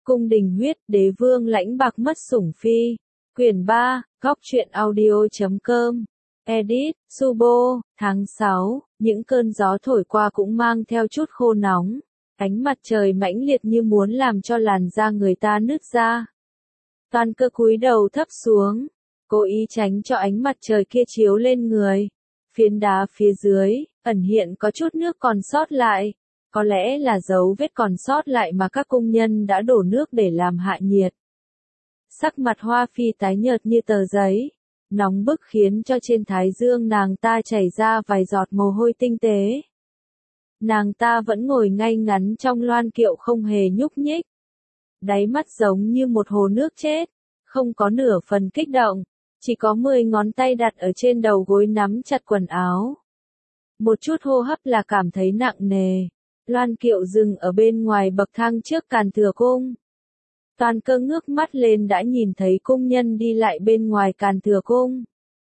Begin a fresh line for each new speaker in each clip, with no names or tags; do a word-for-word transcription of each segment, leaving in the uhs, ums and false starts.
Cung đình huyết, đế vương lãnh bạc mất sủng phi. Quyển ba, góc truyện audio.com. Edit, Subo, tháng sáu, những cơn gió thổi qua cũng mang theo chút khô nóng. Ánh mặt trời mãnh liệt như muốn làm cho làn da người ta nứt ra. Toàn Cơ cúi đầu thấp xuống, cố ý tránh cho ánh mặt trời kia chiếu lên người. Phiến đá phía dưới, ẩn hiện có chút nước còn sót lại. Có lẽ là dấu vết còn sót lại mà các cung nhân đã đổ nước để làm hạ nhiệt. Sắc mặt Hoa Phi tái nhợt như tờ giấy, nóng bức khiến cho trên thái dương nàng ta chảy ra vài giọt mồ hôi tinh tế. Nàng ta vẫn ngồi ngay ngắn trong loan kiệu không hề nhúc nhích. Đáy mắt giống như một hồ nước chết, không có nửa phần kích động, chỉ có mười ngón tay đặt ở trên đầu gối nắm chặt quần áo. Một chút hô hấp là cảm thấy nặng nề. Loan kiệu dừng ở bên ngoài bậc thang trước Càn Thừa Cung. Toàn Cơ ngước mắt lên đã nhìn thấy cung nhân đi lại bên ngoài Càn Thừa Cung.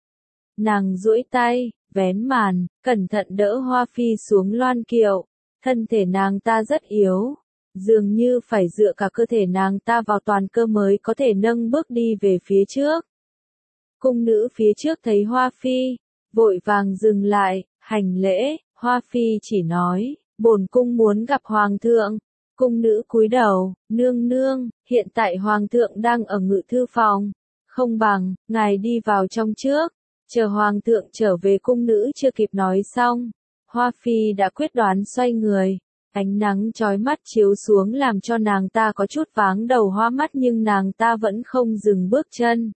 Nàng duỗi tay, vén màn, cẩn thận đỡ Hoa Phi xuống loan kiệu. Thân thể nàng ta rất yếu, dường như phải dựa cả cơ thể nàng ta vào Toàn Cơ mới có thể nâng bước đi về phía trước. Cung nữ phía trước thấy Hoa Phi, vội vàng dừng lại, hành lễ. Hoa Phi chỉ nói, bổn cung muốn gặp hoàng thượng. Cung nữ cúi đầu, nương nương, hiện tại hoàng thượng đang ở ngự thư phòng. Không bằng, ngài đi vào trong trước. Chờ hoàng thượng trở về. Cung nữ chưa kịp nói xong, Hoa Phi đã quyết đoán xoay người. Ánh nắng chói mắt chiếu xuống làm cho nàng ta có chút váng đầu hoa mắt, nhưng nàng ta vẫn không dừng bước chân.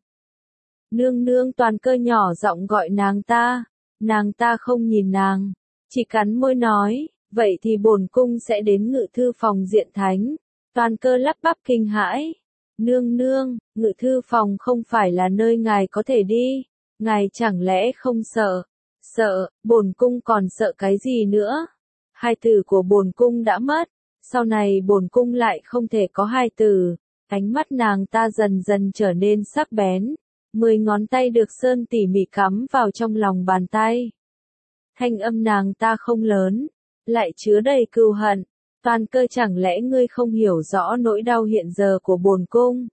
Nương nương. Toàn Cơ nhỏ giọng gọi nàng ta. Nàng ta không nhìn nàng, chỉ cắn môi nói, vậy thì bổn cung sẽ đến ngự thư phòng diện thánh. Toàn Cơ lắp bắp kinh hãi. Nương nương, ngự thư phòng không phải là nơi ngài có thể đi. Ngài chẳng lẽ không sợ? Sợ, bổn cung còn sợ cái gì nữa? Hai tử của bổn cung đã mất, sau này bổn cung lại không thể có hai tử. Ánh mắt nàng ta dần dần trở nên sắc bén. Mười ngón tay được sơn tỉ mỉ cắm vào trong lòng bàn tay. Thanh âm nàng ta không lớn, lại chứa đầy cừu hận. Toàn Cơ, chẳng lẽ ngươi không hiểu rõ nỗi đau hiện giờ của bổn cung?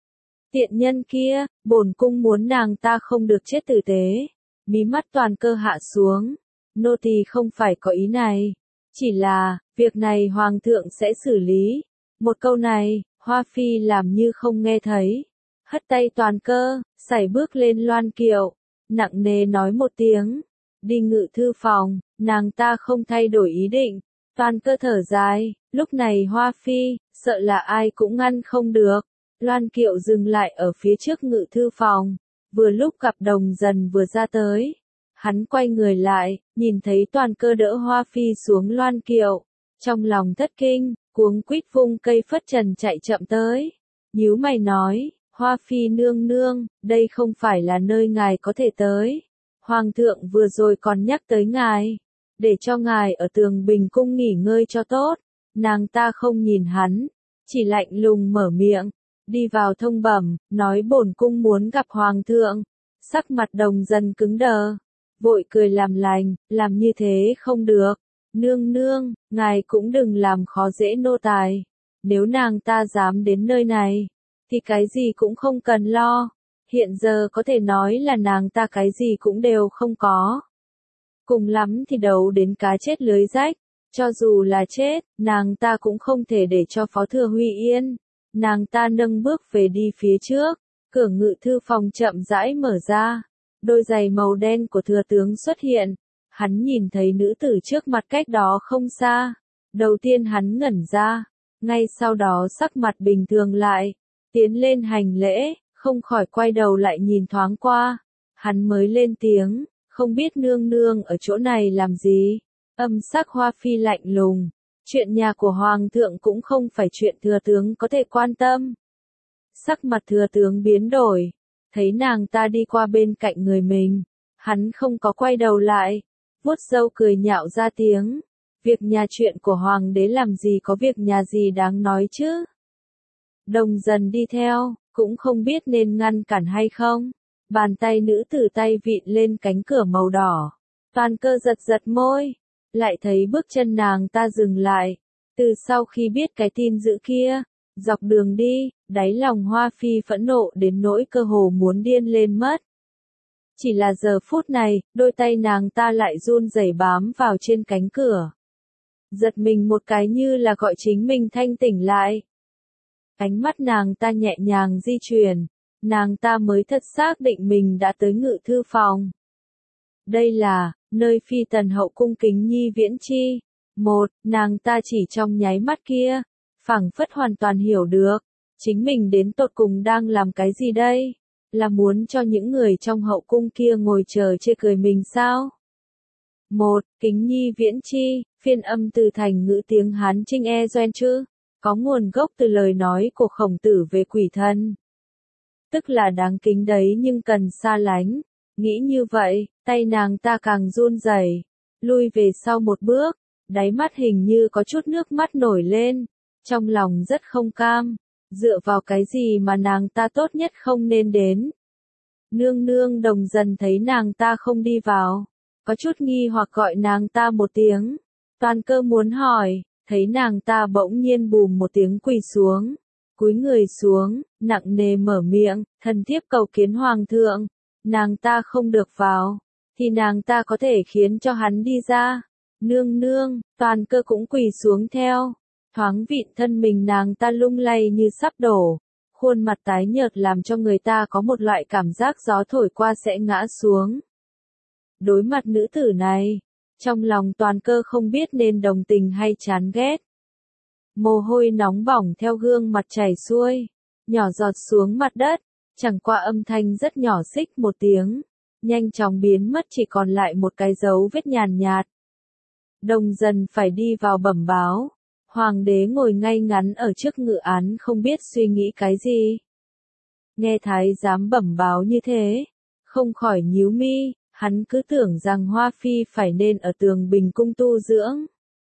Tiện nhân kia, bổn cung muốn nàng ta không được chết tử tế. Mí mắt Toàn Cơ hạ xuống. Nô tỳ không phải có ý này. Chỉ là, việc này hoàng thượng sẽ xử lý. Một câu này, Hoa Phi làm như không nghe thấy. Hất tay Toàn Cơ, sải bước lên loan kiệu. Nặng nề nói một tiếng. Đi ngự thư phòng. Nàng ta không thay đổi ý định. Toàn Cơ thở dài. Lúc này Hoa Phi, sợ là ai cũng ngăn không được. Loan kiệu dừng lại ở phía trước ngự thư phòng. Vừa lúc gặp Đồng Dần vừa ra tới. Hắn quay người lại, nhìn thấy Toàn Cơ đỡ Hoa Phi xuống loan kiệu. Trong lòng thất kinh, cuống quýt vung cây phất trần chạy chậm tới. Nhíu mày nói, Hoa Phi nương nương, đây không phải là nơi ngài có thể tới. Hoàng thượng vừa rồi còn nhắc tới ngài, để cho ngài ở Tường Bình cung nghỉ ngơi cho tốt. Nàng ta không nhìn hắn, chỉ lạnh lùng mở miệng, đi vào thông bẩm, nói bổn cung muốn gặp hoàng thượng. Sắc mặt Đồng Dần cứng đờ, vội cười làm lành, làm như thế không được. Nương nương, ngài cũng đừng làm khó dễ nô tài. Nếu nàng ta dám đến nơi này, thì cái gì cũng không cần lo. Hiện giờ có thể nói là nàng ta cái gì cũng đều không có. Cùng lắm thì đấu đến cá chết lưới rách. Cho dù là chết, nàng ta cũng không thể để cho Phó Thừa Huy yên. Nàng ta nâng bước về đi phía trước. Cửa ngự thư phòng chậm rãi mở ra. Đôi giày màu đen của thừa tướng xuất hiện. Hắn nhìn thấy nữ tử trước mặt cách đó không xa. Đầu tiên hắn ngẩn ra. Ngay sau đó sắc mặt bình thường lại. Tiến lên hành lễ, không khỏi quay đầu lại nhìn thoáng qua. Hắn mới lên tiếng, không biết nương nương ở chỗ này làm gì. Âm sắc Hoa Phi lạnh lùng. Chuyện nhà của hoàng thượng cũng không phải chuyện thừa tướng có thể quan tâm. Sắc mặt thừa tướng biến đổi. Thấy nàng ta đi qua bên cạnh người mình. Hắn không có quay đầu lại. Vuốt râu cười nhạo ra tiếng. Việc nhà chuyện của hoàng đế làm gì có việc nhà gì đáng nói chứ. Đồng Dần đi theo, cũng không biết nên ngăn cản hay không. Bàn tay nữ tử tay vịn lên cánh cửa màu đỏ. Toàn Cơ giật giật môi. Lại thấy bước chân nàng ta dừng lại. Từ sau khi biết cái tin dữ kia, Dọc đường đi, đáy lòng Hoa Phi phẫn nộ đến nỗi cơ hồ muốn điên lên mất. Chỉ là giờ phút này, đôi tay nàng ta lại run rẩy bám vào trên cánh cửa. Giật mình một cái như là gọi chính mình thanh tỉnh lại. Ánh mắt nàng ta nhẹ nhàng di chuyển, nàng ta mới thật xác định mình đã tới ngự thư phòng. Đây là, nơi phi tần hậu cung kính nhi viễn chi. Một, nàng ta chỉ trong nháy mắt kia, phảng phất hoàn toàn hiểu được, chính mình đến tột cùng đang làm cái gì đây? Là muốn cho những người trong hậu cung kia ngồi chờ chê cười mình sao? Một, kính nhi viễn chi, phiên âm từ thành ngữ tiếng Hán Trinh e doen chữ, có nguồn gốc từ lời nói của Khổng Tử về quỷ thần. Tức là đáng kính đấy nhưng cần xa lánh. Nghĩ như vậy, tay nàng ta càng run rẩy, lui về sau một bước, đáy mắt hình như có chút nước mắt nổi lên, trong lòng rất không cam, dựa vào cái gì mà nàng ta tốt nhất không nên đến. Nương nương Đồng Dần thấy nàng ta không đi vào, có chút nghi hoặc gọi nàng ta một tiếng, Toàn Cơ muốn hỏi, thấy nàng ta bỗng nhiên bùm một tiếng quỳ xuống, cúi người xuống, nặng nề mở miệng, thần thiếp cầu kiến hoàng thượng, nàng ta không được vào, thì nàng ta có thể khiến cho hắn đi ra. Nương nương, Toàn Cơ cũng quỳ xuống theo, thoáng vịn thân mình nàng ta lung lay như sắp đổ, khuôn mặt tái nhợt làm cho người ta có một loại cảm giác gió thổi qua sẽ ngã xuống. Đối mặt nữ tử này, trong lòng Toàn Cơ không biết nên đồng tình hay chán ghét. Mồ hôi nóng bỏng theo gương mặt chảy xuôi, nhỏ giọt xuống mặt đất, chẳng qua âm thanh rất nhỏ xích một tiếng, nhanh chóng biến mất chỉ còn lại một cái dấu vết nhàn nhạt. Đồng Dần phải đi vào bẩm báo, hoàng đế ngồi ngay ngắn ở trước ngự án không biết suy nghĩ cái gì. Nghe thái giám bẩm báo như thế, không khỏi nhíu mi, hắn cứ tưởng rằng Hoa Phi phải nên ở Tường Bình cung tu dưỡng.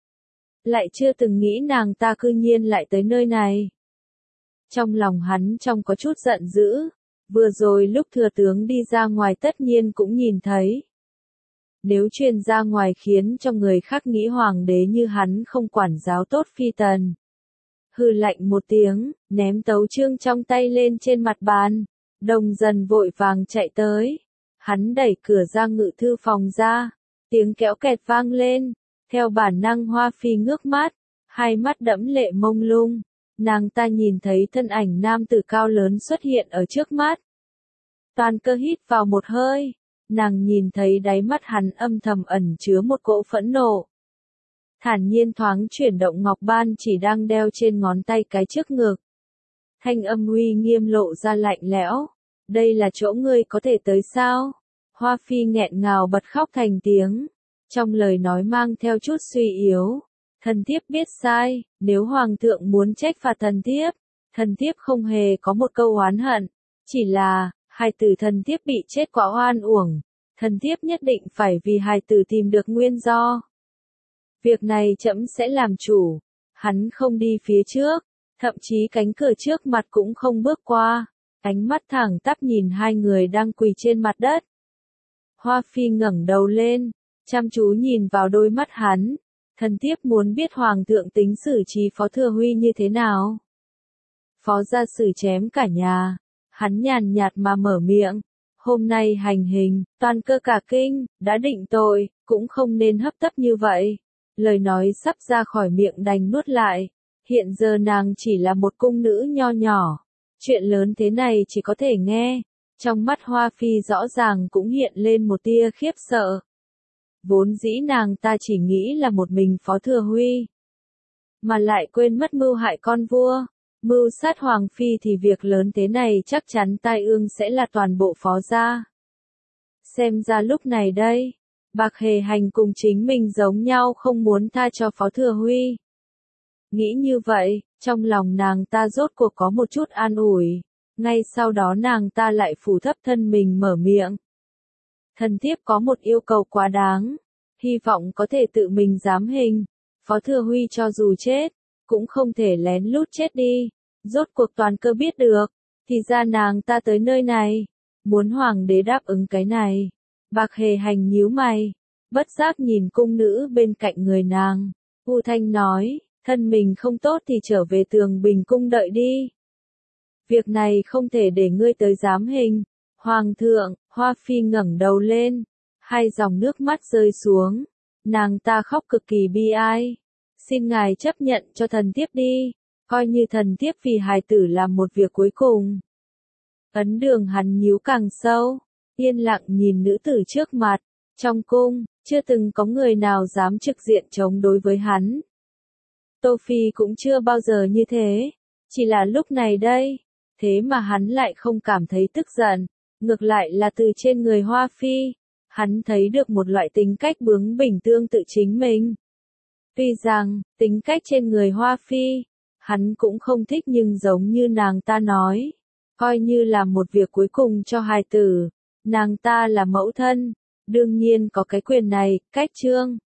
Lại chưa từng nghĩ nàng ta cư nhiên lại tới nơi này. Trong lòng hắn trong có chút giận dữ, vừa rồi lúc thừa tướng đi ra ngoài tất nhiên cũng nhìn thấy. Nếu truyền ra ngoài khiến cho người khác nghĩ hoàng đế như hắn không quản giáo tốt phi tần. Hừ lạnh một tiếng, ném tấu chương trong tay lên trên mặt bàn. Đồng Dần vội vàng chạy tới. Hắn đẩy cửa ra ngự thư phòng ra. Tiếng kéo kẹt vang lên. Theo bản năng Hoa Phi ngước mắt. Hai mắt đẫm lệ mông lung. Nàng ta nhìn thấy thân ảnh nam tử cao lớn xuất hiện ở trước mắt. Toàn Cơ hít vào một hơi. Nàng nhìn thấy đáy mắt hắn âm thầm ẩn chứa một cỗ phẫn nộ. Thản nhiên thoáng chuyển động ngọc ban chỉ đang đeo trên ngón tay cái trước ngực. Thanh âm uy nghiêm lộ ra lạnh lẽo. Đây là chỗ ngươi có thể tới sao? Hoa Phi nghẹn ngào bật khóc thành tiếng. Trong lời nói mang theo chút suy yếu. Thần thiếp biết sai, nếu hoàng thượng muốn trách phạt thần thiếp, thần thiếp không hề có một câu oán hận. Chỉ là, hài tử thần thiếp bị chết quá oan uổng, thần thiếp nhất định phải vì hài tử tìm được nguyên do. Việc này trẫm sẽ làm chủ. Hắn không đi phía trước, thậm chí cánh cửa trước mặt cũng không bước qua, ánh mắt thẳng tắp nhìn hai người đang quỳ trên mặt đất. Hoa Phi ngẩng đầu lên, chăm chú nhìn vào đôi mắt hắn, thần thiếp muốn biết hoàng thượng tính xử trí Phó Thừa Huy như thế nào. Phó gia xử chém cả nhà. Hắn nhàn nhạt mà mở miệng, hôm nay hành hình, Toàn Cơ cả kinh, đã định tội, cũng không nên hấp tấp như vậy. Lời nói sắp ra khỏi miệng đành nuốt lại, hiện giờ nàng chỉ là một cung nữ nho nhỏ, chuyện lớn thế này chỉ có thể nghe. Trong mắt Hoa Phi rõ ràng cũng hiện lên một tia khiếp sợ. Vốn dĩ nàng ta chỉ nghĩ là một mình Phó Thừa Huy, mà lại quên mất mưu hại con vua. Mưu sát hoàng phi thì việc lớn thế này chắc chắn tai ương sẽ là toàn bộ Phó gia. Xem ra lúc này đây, Bạc Hề Hành cùng chính mình giống nhau không muốn tha cho Phó Thừa Huy. Nghĩ như vậy, trong lòng nàng ta rốt cuộc có một chút an ủi, ngay sau đó nàng ta lại phủ thấp thân mình mở miệng. Thần thiếp có một yêu cầu quá đáng, hy vọng có thể tự mình giám hình, Phó Thừa Huy cho dù chết, cũng không thể lén lút chết đi. Rốt cuộc Toàn Cơ biết được, thì ra nàng ta tới nơi này, muốn hoàng đế đáp ứng cái này. Bạc Hề Hành nhíu mày, bất giác nhìn cung nữ bên cạnh người nàng, U Thanh nói, thân mình không tốt thì trở về Tường Bình cung đợi đi. Việc này không thể để ngươi tới giám hình. Hoàng thượng, Hoa Phi ngẩng đầu lên, hai dòng nước mắt rơi xuống, nàng ta khóc cực kỳ bi ai. Xin ngài chấp nhận cho thần thiếp đi, coi như thần thiếp vì hài tử làm một việc cuối cùng. Ấn Đường hắn nhíu càng sâu, yên lặng nhìn nữ tử trước mặt, trong cung, chưa từng có người nào dám trực diện chống đối với hắn. Tô Phi cũng chưa bao giờ như thế, chỉ là lúc này đây, thế mà hắn lại không cảm thấy tức giận, ngược lại là từ trên người Hoa Phi, hắn thấy được một loại tính cách bướng bỉnh tương tự chính mình. Tuy rằng, tính cách trên người Hoa Phi, hắn cũng không thích nhưng giống như nàng ta nói, coi như là một việc cuối cùng cho hài tử, nàng ta là mẫu thân, đương nhiên có cái quyền này, cách trương.